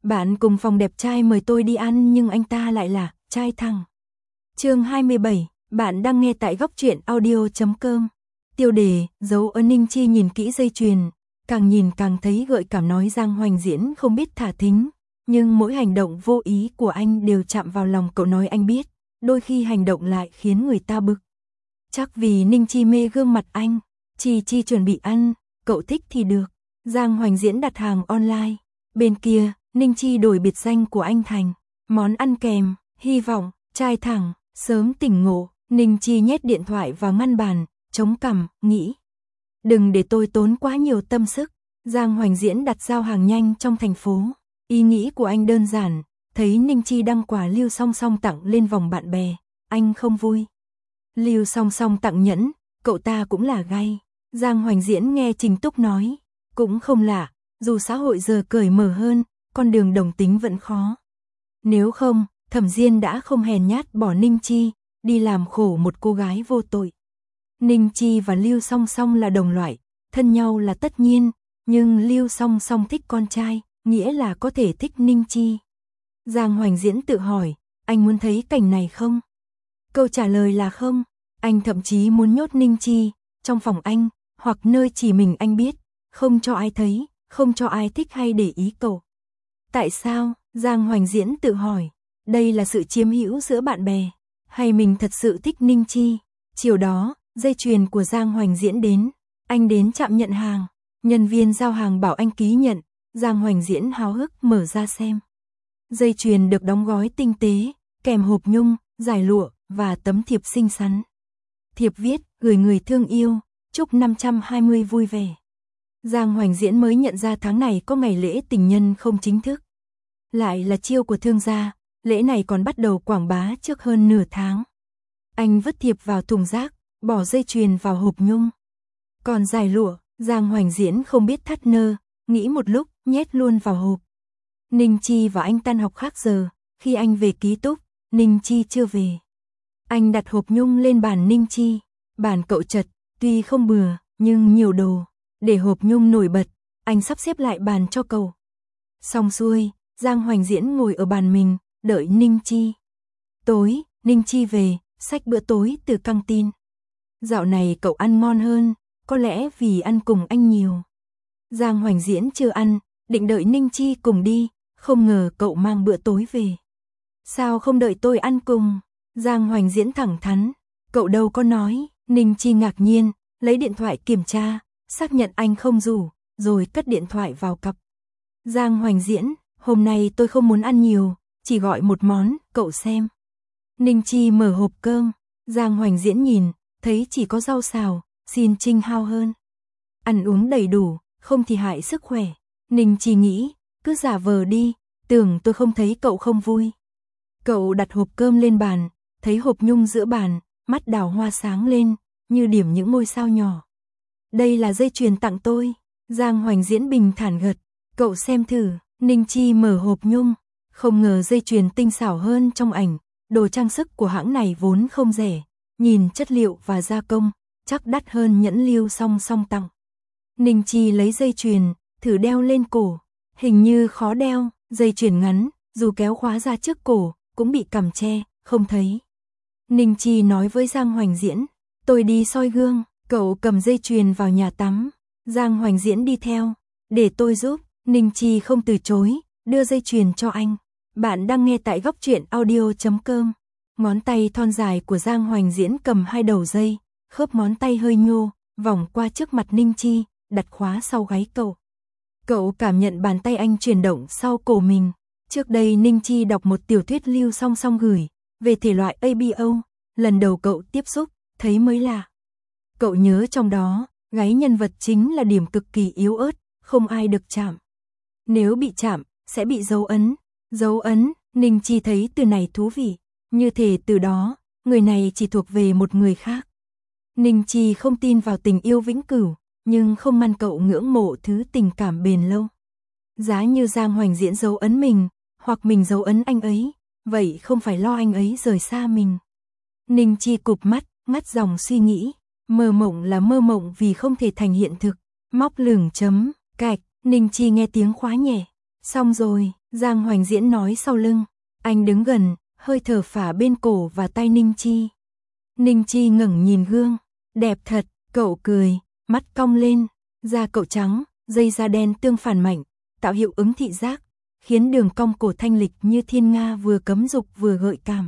Bạn cùng phòng đẹp trai mời tôi đi ăn nhưng anh ta lại là trai thẳng. Chương 27, bạn đang nghe tại góc truyện audio.com. Tiêu đề, dấu ấn. Ninh Chi nhìn kỹ dây chuyền, càng nhìn càng thấy gợi cảm, nói Giang Hoành Diễn không biết thả thính, nhưng mỗi hành động vô ý của anh đều chạm vào lòng cậu. Nói anh biết, đôi khi hành động lại khiến người ta bực. Chắc vì Ninh Chi mê gương mặt anh. Chi chuẩn bị ăn, cậu thích thì được. Giang Hoành Diễn đặt hàng online. Bên kia, Ninh Chi đổi biệt danh của anh thành món ăn kèm. Hy vọng trai thẳng sớm tỉnh ngộ. Ninh Chi nhét điện thoại vào ngăn bàn, chống cằm, nghĩ. Đừng để tôi tốn quá nhiều tâm sức. Giang Hoành Diễn đặt giao hàng nhanh trong thành phố. Ý nghĩ của anh đơn giản, thấy Ninh Chi đăng quà Lưu Song Song tặng lên vòng bạn bè, anh không vui. Lưu Song Song tặng nhẫn, cậu ta cũng là gay. Giang Hoành Diễn nghe Trình Túc nói, cũng không lạ, dù xã hội giờ cởi mở hơn, con đường đồng tính vẫn khó. Nếu không, Thẩm Diên đã không hèn nhát bỏ Ninh Chi, đi làm khổ một cô gái vô tội. Ninh Chi và Lưu Song Song là đồng loại, thân nhau là tất nhiên, nhưng Lưu Song Song thích con trai, nghĩa là có thể thích Ninh Chi. Giang Hoành Diễn tự hỏi, anh muốn thấy cảnh này không? Câu trả lời là không, anh thậm chí muốn nhốt Ninh Chi trong phòng anh, hoặc nơi chỉ mình anh biết, không cho ai thấy, không cho ai thích hay để ý cậu. Tại sao? Giang Hoành Diễn tự hỏi, đây là sự chiếm hữu giữa bạn bè, hay mình thật sự thích Ninh Chi? Chiều đó, dây chuyền của Giang Hoành Diễn đến, anh đến trạm nhận hàng, nhân viên giao hàng bảo anh ký nhận, Giang Hoành Diễn háo hức mở ra xem. Dây chuyền được đóng gói tinh tế, kèm hộp nhung, giải lụa và tấm thiệp xinh xắn. Thiệp viết, gửi người thương yêu, chúc 520 vui vẻ. Giang Hoành Diễn mới nhận ra tháng này có ngày lễ tình nhân không chính thức. Lại là chiêu của thương gia, lễ này còn bắt đầu quảng bá trước hơn nửa tháng. Anh vứt thiệp vào thùng rác, bỏ dây chuyền vào hộp nhung. Còn giải lụa, Giang Hoành Diễn không biết thắt nơ, nghĩ một lúc, nhét luôn vào hộp. Ninh Chi và anh tan học khác giờ, khi anh về ký túc, Ninh Chi chưa về. Anh đặt hộp nhung lên bàn Ninh Chi, bàn cậu chật, tuy không bừa, nhưng nhiều đồ, để hộp nhung nổi bật, anh sắp xếp lại bàn cho cậu. Xong xuôi, Giang Hoành Diễn ngồi ở bàn mình, đợi Ninh Chi. Tối, Ninh Chi về, xách bữa tối từ căng tin. Dạo này cậu ăn ngon hơn, có lẽ vì ăn cùng anh nhiều. Giang Hoành Diễn chưa ăn, định đợi Ninh Chi cùng đi, không ngờ cậu mang bữa tối về. Sao không đợi tôi ăn cùng? Giang Hoành Diễn thẳng thắn, cậu đâu có nói. Ninh Chi ngạc nhiên, lấy điện thoại kiểm tra, xác nhận anh không rủ, rồi cất điện thoại vào cặp. Giang Hoành Diễn, hôm nay tôi không muốn ăn nhiều, chỉ gọi một món, cậu xem. Ninh Chi mở hộp cơm, Giang Hoành Diễn nhìn, thấy chỉ có rau xào, xin Trinh hao hơn. Ăn uống đầy đủ, không thì hại sức khỏe. Ninh Chi nghĩ, cứ giả vờ đi, tưởng tôi không thấy cậu không vui. Cậu đặt hộp cơm lên bàn, thấy hộp nhung giữa bàn, mắt đào hoa sáng lên, như điểm những ngôi sao nhỏ. Đây là dây chuyền tặng tôi. Giang Hoành Diễn bình thản gật, cậu xem thử. Ninh Chi mở hộp nhung, không ngờ dây chuyền tinh xảo hơn trong ảnh, đồ trang sức của hãng này vốn không rẻ, nhìn chất liệu và gia công, chắc đắt hơn nhẫn Lưu Song Song tặng. Ninh Chi lấy dây chuyền, thử đeo lên cổ, hình như khó đeo, dây chuyền ngắn, dù kéo khóa ra trước cổ, cũng bị cằm che, không thấy. Ninh Chi nói với Giang Hoành Diễn, tôi đi soi gương, cậu cầm dây chuyền vào nhà tắm. Giang Hoành Diễn đi theo, để tôi giúp. Ninh Chi không từ chối, đưa dây chuyền cho anh. Bạn đang nghe tại góc truyện audio.com. Ngón tay thon dài của Giang Hoành Diễn cầm hai đầu dây, khớp ngón tay hơi nhô, vòng qua trước mặt Ninh Chi, đặt khóa sau gáy cậu. Cậu cảm nhận bàn tay anh chuyển động sau cổ mình. Trước đây Ninh Chi đọc một tiểu thuyết Lưu Song Song gửi, về thể loại ABO, lần đầu cậu tiếp xúc, thấy mới lạ. Cậu nhớ trong đó, gáy nhân vật chính là điểm cực kỳ yếu ớt, không ai được chạm. Nếu bị chạm, sẽ bị dấu ấn. Dấu ấn, Ninh Chi thấy từ này thú vị, như thể từ đó, người này chỉ thuộc về một người khác. Ninh Chi không tin vào tình yêu vĩnh cửu, nhưng không ngăn cậu ngưỡng mộ thứ tình cảm bền lâu. Giá như Giang Hoành Diễn dấu ấn mình, hoặc mình dấu ấn anh ấy, vậy không phải lo anh ấy rời xa mình. Ninh Chi cụp mắt, ngắt dòng suy nghĩ, mơ mộng là mơ mộng vì không thể thành hiện thực. Móc lửng chấm, cạch, Ninh Chi nghe tiếng khóa nhẹ. Xong rồi, Giang Hoành Diễn nói sau lưng. Anh đứng gần, hơi thở phả bên cổ và tay Ninh Chi. Ninh Chi ngẩng nhìn gương. Đẹp thật, cậu cười, mắt cong lên. Da cậu trắng, dây da đen tương phản mạnh, tạo hiệu ứng thị giác, khiến đường cong cổ thanh lịch như thiên nga vừa cấm dục vừa gợi cảm.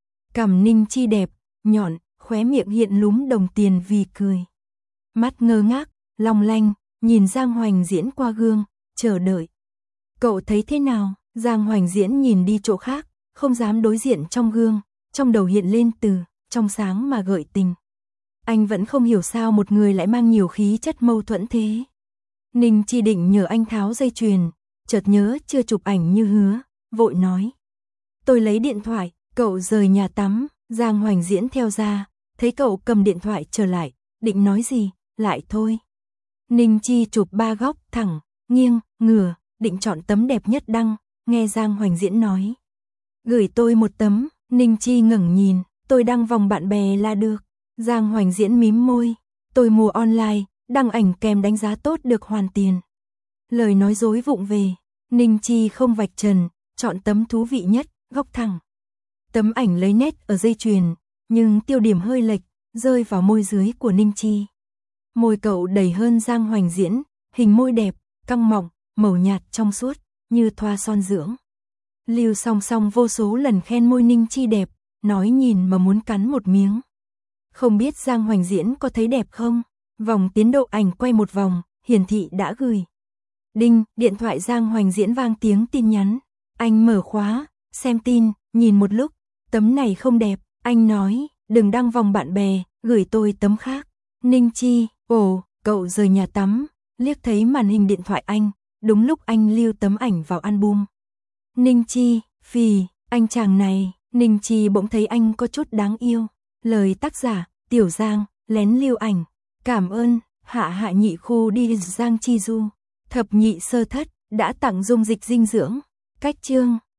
Cằm Ninh Chi đẹp, nhọn, khóe miệng hiện lúm đồng tiền vì cười. Mắt ngơ ngác, long lanh, nhìn Giang Hoành Diễn qua gương, chờ đợi. Cậu thấy thế nào? Giang Hoành Diễn nhìn đi chỗ khác, không dám đối diện trong gương, trong đầu hiện lên từ trong sáng mà gợi tình. Anh vẫn không hiểu sao một người lại mang nhiều khí chất mâu thuẫn thế. Ninh Chi định nhờ anh tháo dây chuyền, chợt nhớ chưa chụp ảnh như hứa, vội nói. Tôi lấy điện thoại, cậu rời nhà tắm. Giang Hoành Diễn theo ra, thấy cậu cầm điện thoại trở lại, định nói gì, lại thôi. Ninh Chi chụp 3 góc thẳng, nghiêng, ngửa, định chọn tấm đẹp nhất đăng, nghe Giang Hoành Diễn nói. Gửi tôi một tấm. Ninh Chi ngẩng nhìn, tôi đăng vòng bạn bè là được. Giang Hoành Diễn mím môi, tôi mua online, đăng ảnh kèm đánh giá tốt được hoàn tiền. Lời nói dối vụng về, Ninh Chi không vạch trần, chọn tấm thú vị nhất, góc thẳng. Tấm ảnh lấy nét ở dây chuyền, nhưng tiêu điểm hơi lệch, rơi vào môi dưới của Ninh Chi. Môi cậu đầy hơn Giang Hoành Diễn, hình môi đẹp, căng mọng, màu nhạt trong suốt, như thoa son dưỡng. Lưu Song Song vô số lần khen môi Ninh Chi đẹp, nói nhìn mà muốn cắn một miếng. Không biết Giang Hoành Diễn có thấy đẹp không? Vòng tiến độ ảnh quay một vòng, hiển thị đã gửi. Đinh, điện thoại Giang Hoành Diễn vang tiếng tin nhắn. Anh mở khóa, xem tin, nhìn một lúc, tấm này không đẹp, anh nói, đừng đăng vòng bạn bè, gửi tôi tấm khác. Ninh Chi, ồ, cậu rời nhà tắm, liếc thấy màn hình điện thoại anh, đúng lúc anh lưu tấm ảnh vào album. Ninh Chi, phì, anh chàng này. Ninh Chi bỗng thấy anh có chút đáng yêu. Lời tác giả, Tiểu Giang, lén lưu ảnh. Cảm ơn, Hạ Nhị Khu đi Giang Chi Du. Thập nhị sơ thất, đã tặng dung dịch dinh dưỡng. Cách chương